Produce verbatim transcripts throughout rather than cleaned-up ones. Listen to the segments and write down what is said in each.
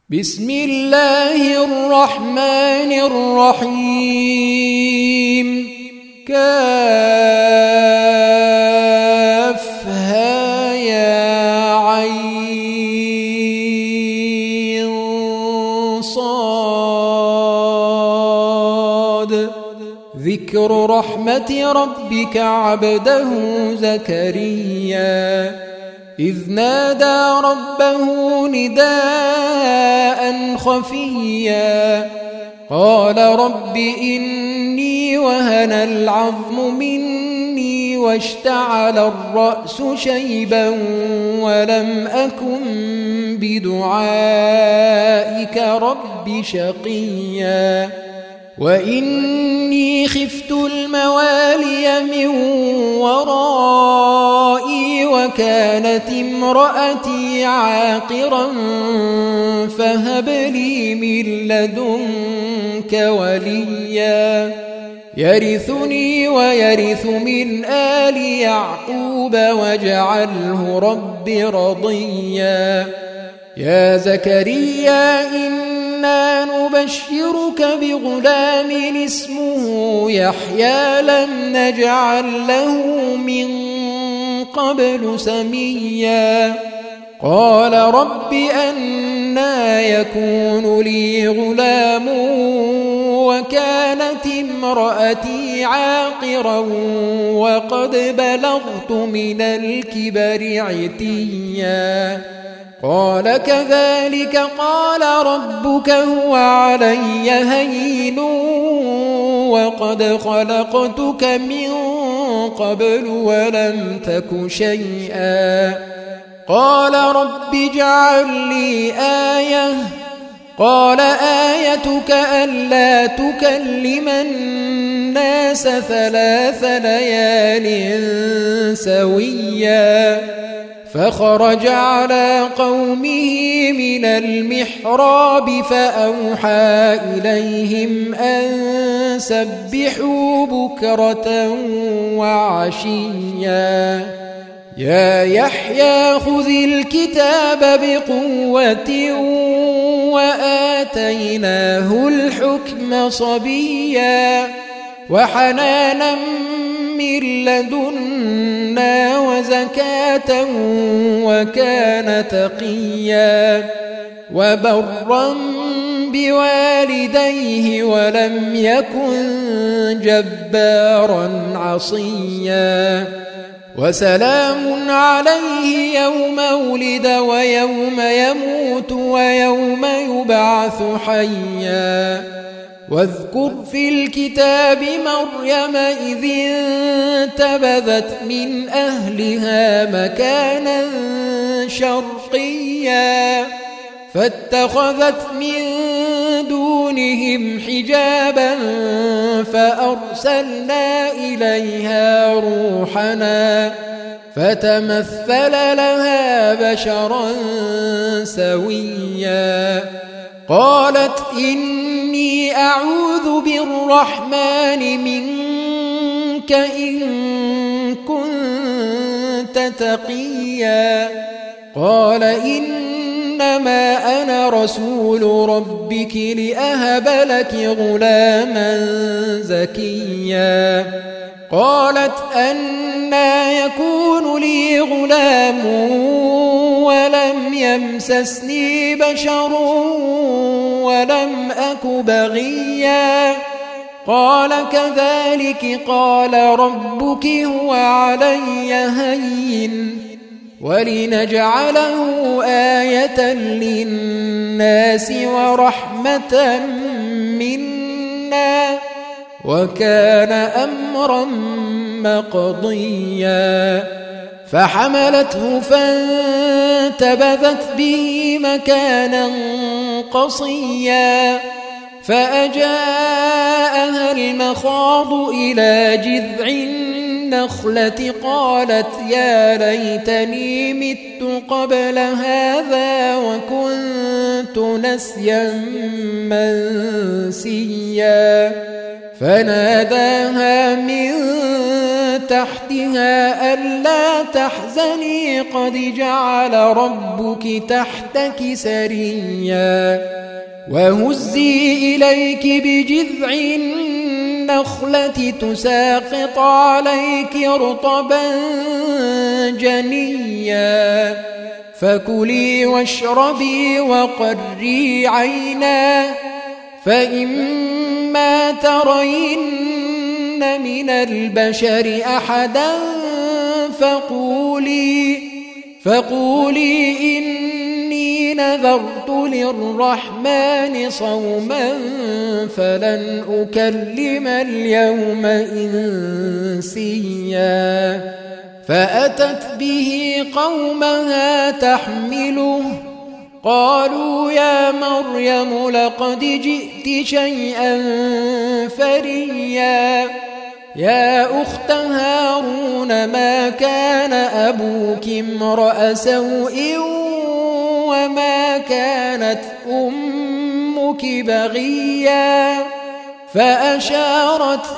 بسم الله الرحمن الرحيم كافها يا عين صاد ذكر رحمة ربك عبده زكريا إذ نادى ربه نداء خفيا قال رب إني وهن العظم مني واشتعل الرأس شيبا ولم أكن بدعائك رب شقيا وإني خفت الموالي من ورائي وكانت امرأتي عاقرا فهب لي من لدنك وليا يرثني ويرث من آل يعقوب واجعله رب رضيا يا زكريا إنا نبشرك بغلام اسمه يحيى لم نجعل له من قبل سميا قال رب أنى يكون لي غلام وكانت امرأتي عاقرا وقد بلغت من الكبر عتيا قال كذلك قال ربك هو علي هين وقد خلقتك من قبل ولم تك شيئا قال رب اجعل لي آية قال آيتك ألا تكلم الناس ثلاث ليال سويا فخرج على قومه من المحراب فأوحى إليهم أن سبحوا بكرة وعشيا يا يحيى خذ الكتاب بقوة وآتيناه الحكم صبيا وحنانا من لدنا وزكاة وكان تقيا وبرا بوالديه ولم يكن جبارا عصيا وسلام عليه يوم ولد ويوم يموت ويوم يبعث حيا واذكر في الكتاب مريم إذ انتبذت من أهلها مكانا شرقيا فاتخذت من دونهم حجابا فأرسلنا إليها روحنا فتمثل لها بشرا سويا قالت إني أعوذ بالرحمن منك إن كنت تقيا قال إنما أنا رسول ربك لأهب لك غلاما زكيا قالت أنى يكون لي غلام ولم يمسسني بشر ولم أك بغيا قال كذلك قال ربك هو علي هين ولنجعله آية للناس ورحمة منا وكان أمرا مقضيا فحملته فانتبذت به مكانا قصيا فأجاءها المخاض إلى جذع النخلة قالت يا ليتني مت قبل هذا وكنت نسيا منسيا فناداها من تحتها ألا تحزني قد جعل ربك تحتك سريا وهزي إليك بجذع النخلة تساقط عليك رطبا جنيا فكلي واشربي وقري عينا فإما ترين من البشر أحدا فقولي فقولي إني نذرت للرحمن صوما فلن أكلم اليوم إنسيا فأتت به قومها تحمله قالوا يا مريم لقد جئت شيئا فريا يا أخت هارون ما كان أبوك امرأ سوء وما كانت أمك بغيا فأشارت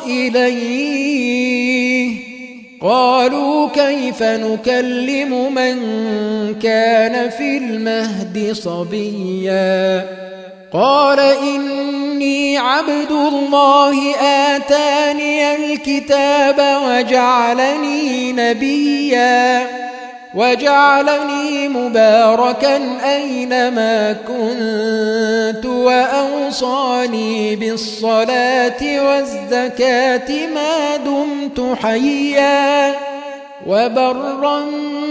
إليه قالوا كيف نكلم من كان في المهد صبيا قال إني عبد الله آتاني الكتاب وجعلني نبيا وجعلني مباركا أينما كنت وأوصاني بالصلاة والزكاة ما دمت حيا وبرا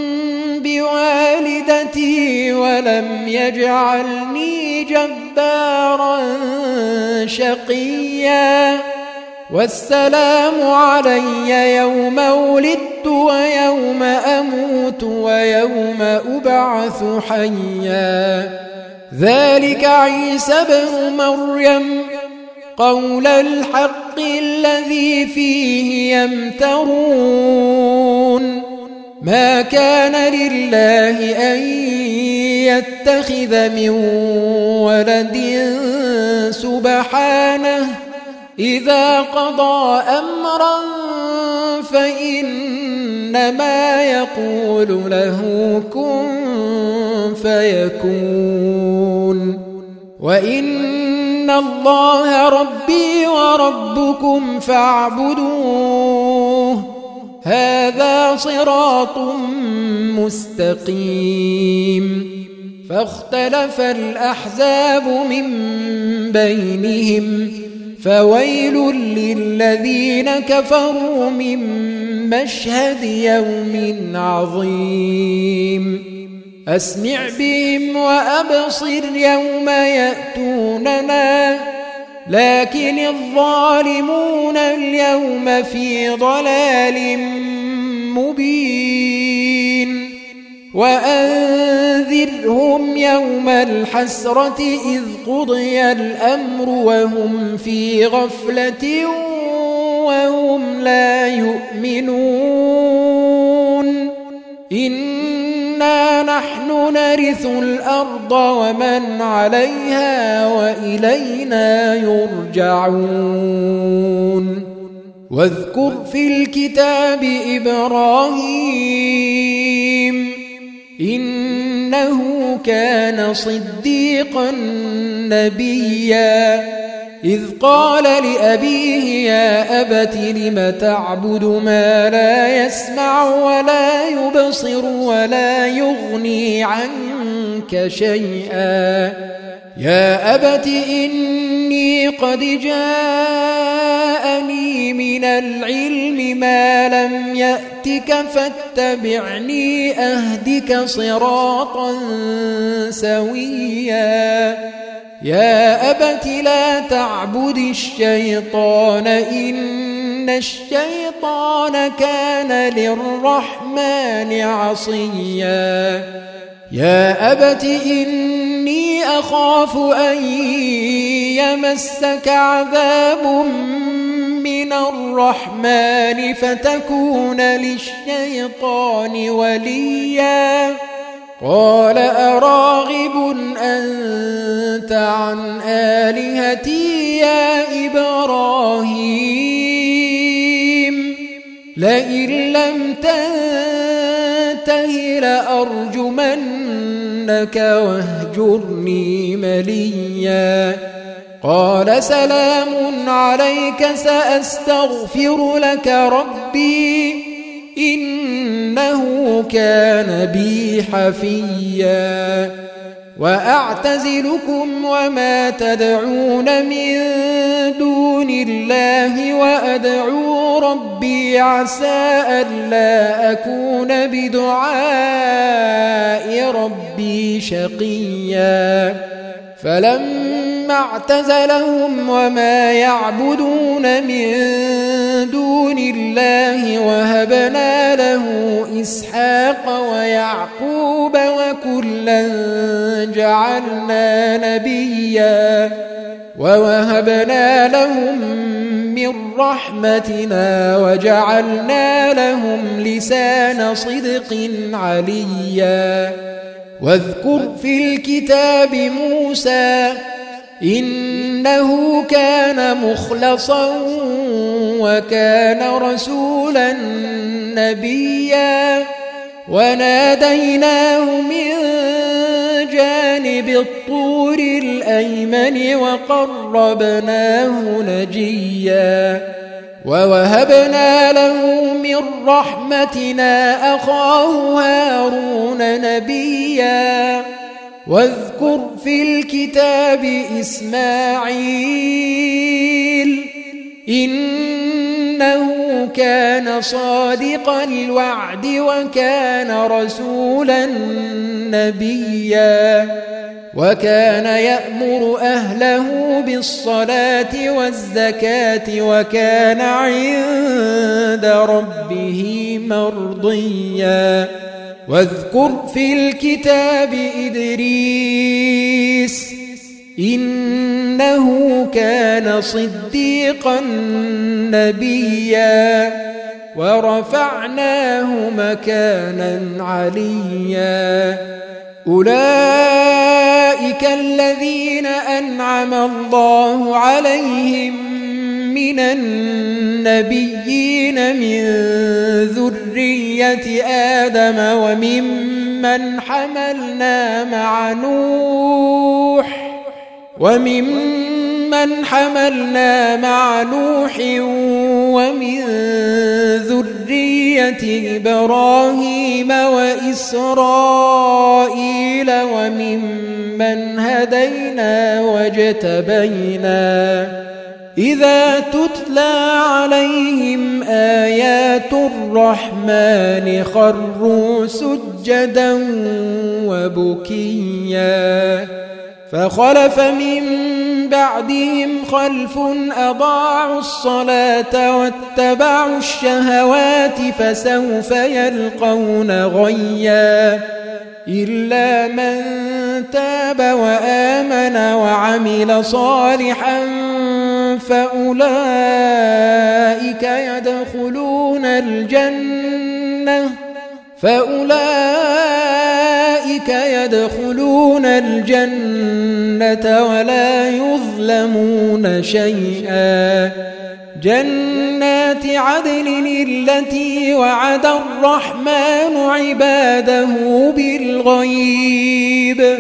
بوالدتي ولم يجعلني جبارا شقيا والسلام علي يوم ولدت ويوم أموت ويوم أبعث حيا ذلك عيسى بن مريم قول الحق الذي فيه يمترون ما كان لله أن يتخذ من ولد سبحانه إذا قضى أمرا فإنما يقول له كن فيكون وإن الله ربي وربكم فاعبدوه هذا صراط مستقيم فاختلف الأحزاب من بينهم فويل للذين كفروا من مشهد يوم عظيم أسمع بهم وأبصر يوم يأتوننا لكن الظالمون اليوم في ضلال مبين وأنذرهم يوم الحسرة إذ قضي الأمر وهم في غفلة وهم لا يؤمنون إنا نحن نرث الأرض ومن عليها وإلينا يرجعون واذكر في الكتاب إبراهيم إنه كان صديقا نبيا إذ قال لأبيه يا أبت لم تعبد ما لا يسمع ولا يبصر ولا يغني عنك شيئا يا أبت إني قد جاءني من العلم ما لم يأتك فاتبعني أهدك صراطا سويا يا أبت لا تعبد الشيطان إن الشيطان كان للرحمن عصيا يا أبت إني أخاف أن يمسك عذاب من الرحمن فتكون للشيطان وليا قال أراغب أنت عن آلهتي يا إبراهيم لئن لم تنته لأرجمنك واهجرني مليا قال سلام عليك سأستغفر لك ربي إنه كان بي حفيا وأعتزلكم وما تدعون من دون الله وأدعو ربي عسى ألا أكون بدعاء ربي شقيا فلما اعتزلهم وما يعبدون من دون الله وهبنا له إسحاق ويعقوب وكلا جعلنا نبيا ووهبنا لهم من رحمتنا وجعلنا لهم لسان صدق عليا واذكر في الكتاب موسى إنه كان مخلصا وكان رسولا نبيا وناديناه من جانب الطور الأيمن وقربناه نجيا ووهبنا له من رحمتنا أخاه هارون نبيا واذكر في الكتاب إسماعيل إنه كان صادق الوعد وكان رسولا نبيا وكان يأمر أهله بالصلاة والزكاة وكان عند ربه مرضيا واذكر في الكتاب إدريس إنه كان صديقا نبيا ورفعناه مكانا عليا أولئك الذين أنعم الله عليهم من النبيين من ذرية آدم وممن حملنا مع نوح وممن حملنا مع نوح ومن ذرية إبراهيم وإسرائيل وممن هدينا واجتبينا إذا تتلى عليهم آيات الرحمن خروا سجدا وبكيا فخلف من بعدهم خلف أضاعوا الصلاة واتبعوا الشهوات فسوف يلقون غيا إلا من تاب وآمن وعمل صالحا فأولئك يدخلون الجنة فأولئك يدخلون الجنة ولا يظلمون شيئا جنات عدن التي وعد الرحمن عباده بالغيب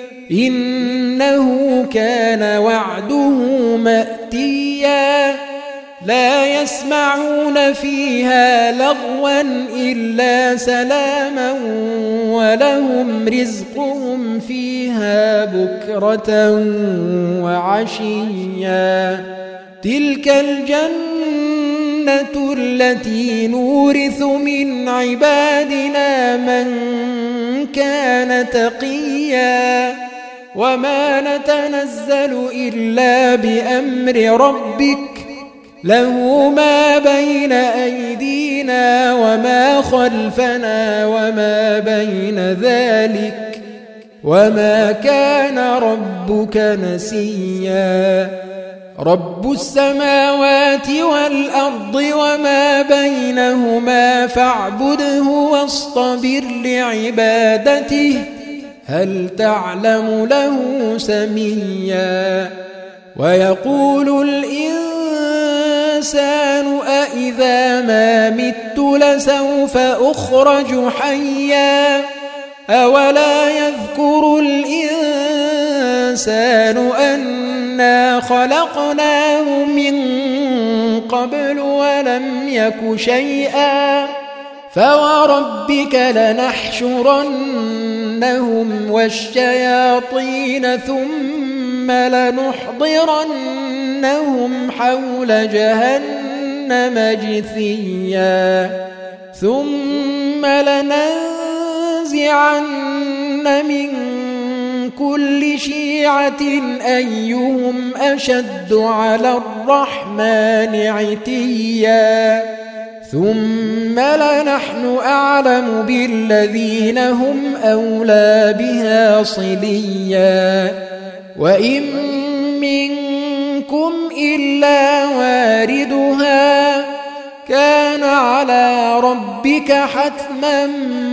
إنه كان وعده مأتيا لا يسمعون فيها لغوا إلا سلاما ولهم رزقهم فيها بكرة وعشيا تلك الجنة التي نورث من عبادنا من كان تقيا وما نتنزل إلا بأمر ربك له ما بين أيدينا وما خلفنا وما بين ذلك وما كان ربك نسيا رب السماوات والأرض وما بينهما فاعبده واصطبر لعبادته هل تعلم له سميا ويقول الإنسان الإنسان أإذا ما مت لسوف أخرج حيا أولا يذكر الإنسان أنا خلقناه من قبل ولم يك شيئا فوربك لنحشرنهم والشياطين ثم لنحضرنهم حول جهنم جثيا ثم لننزعن من كل شيعة أيهم أشد على الرحمن عتيا ثم لنحن أعلم بالذين هم أولى بها صليا وإن منكم إلا واردها كان على ربك حتما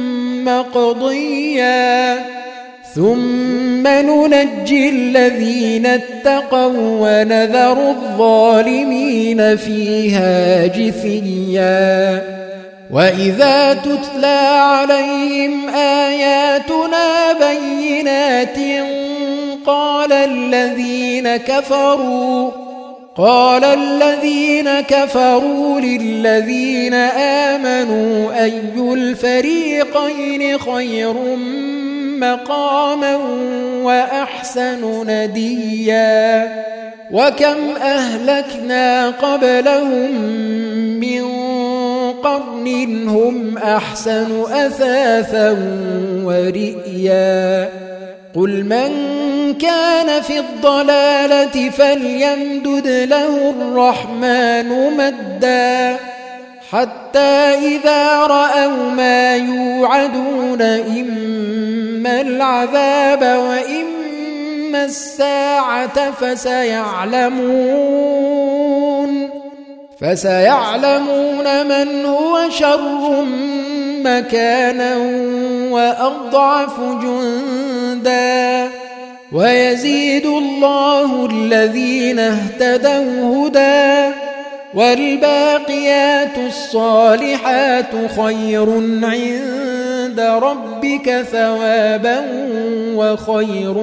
مقضيا ثم ننجي الذين اتقوا ونذر الظالمين فيها جثيا وإذا تتلى عليهم آياتنا بينات قال الذين كفروا قال الذين كفروا للذين آمنوا أي الفريقين خير مقاما وأحسن نديا وكم أهلكنا قبلهم من قرن هم أحسن أثاثا ورئيا قل من كان في الضلالة فليمدد له الرحمن مدا حتى إذا رأوا ما يوعدون إما العذاب وإما الساعة فسيعلمون فسيعلمون من هو شر مكانا وأضعف جندا ويزيد الله الذين اهتدوا هدى والباقيات الصالحات خير عند ربك ثوابا وخير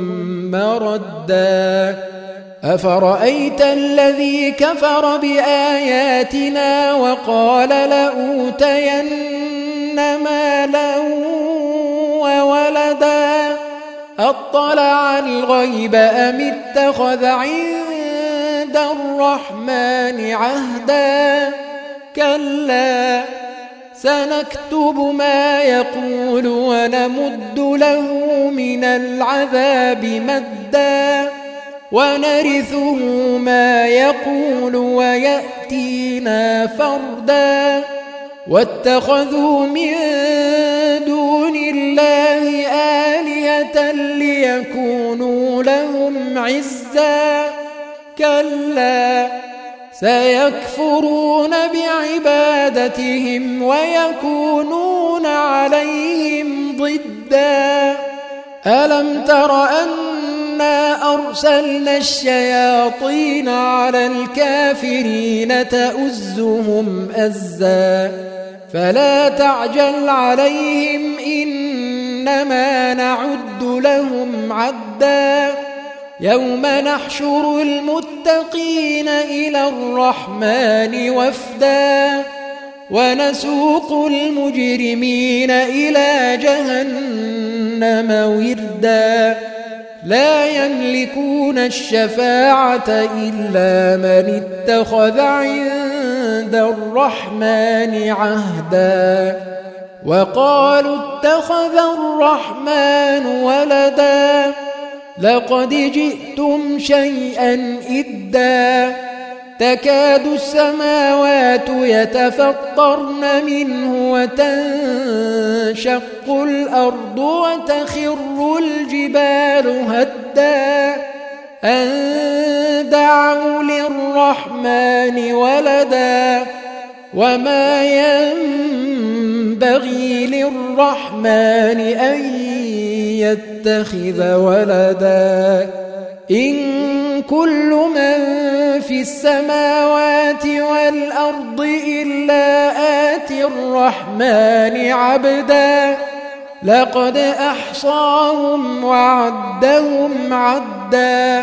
مردا أفرأيت الذي كفر بآياتنا وقال لأوتين مالا وولدا أطلع الغيب أم اتخذ عند الرحمن عهدا كلا سنكتب ما يقول ونمد له من العذاب مدا ونرثه ما يقول ويأتينا فردا واتخذوا من دون الله آلهة ليكونوا لهم عزا كلا سيكفرون بعبادتهم ويكونون عليهم ضدا ألم تر أنا أرسلنا الشياطين على الكافرين تؤزهم أزا فلا تعجل عليهم إنما نعد لهم عدا يوم نحشر المتقين إلى الرحمن وفدا ونسوق المجرمين إلى جهنم وردا لا يملكون الشفاعة إلا من اتخذ عند الرحمن عهدا وقالوا اتخذ الرحمن ولدا لقد جئتم شيئا إدا تكاد السماوات يتفطرن منه وتنشق الأرض وتخر الجبال هدا أن دعوا للرحمن ولدا وما ينبغي للرحمن أن يتخذ ولدا إن كل من في السماوات والأرض إلا آتي الرحمن عبدا لقد أحصاهم وعدهم عدا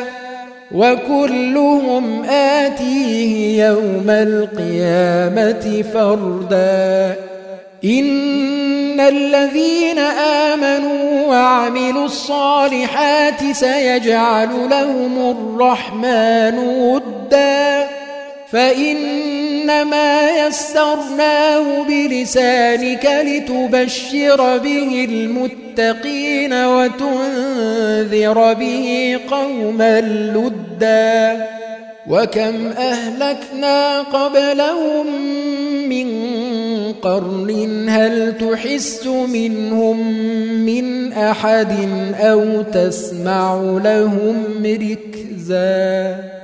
وكلهم آتيه يوم القيامة فردا إن الذين آمنوا وعملوا الصالحات سيجعل لهم الرحمن ودا فإنما يسرناه بلسانك لتبشر به المتقين وتنذر به قوما لدا وكم أهلكنا قبلهم من قرن هل تحس منهم من أحد أو تسمع لهم ركزا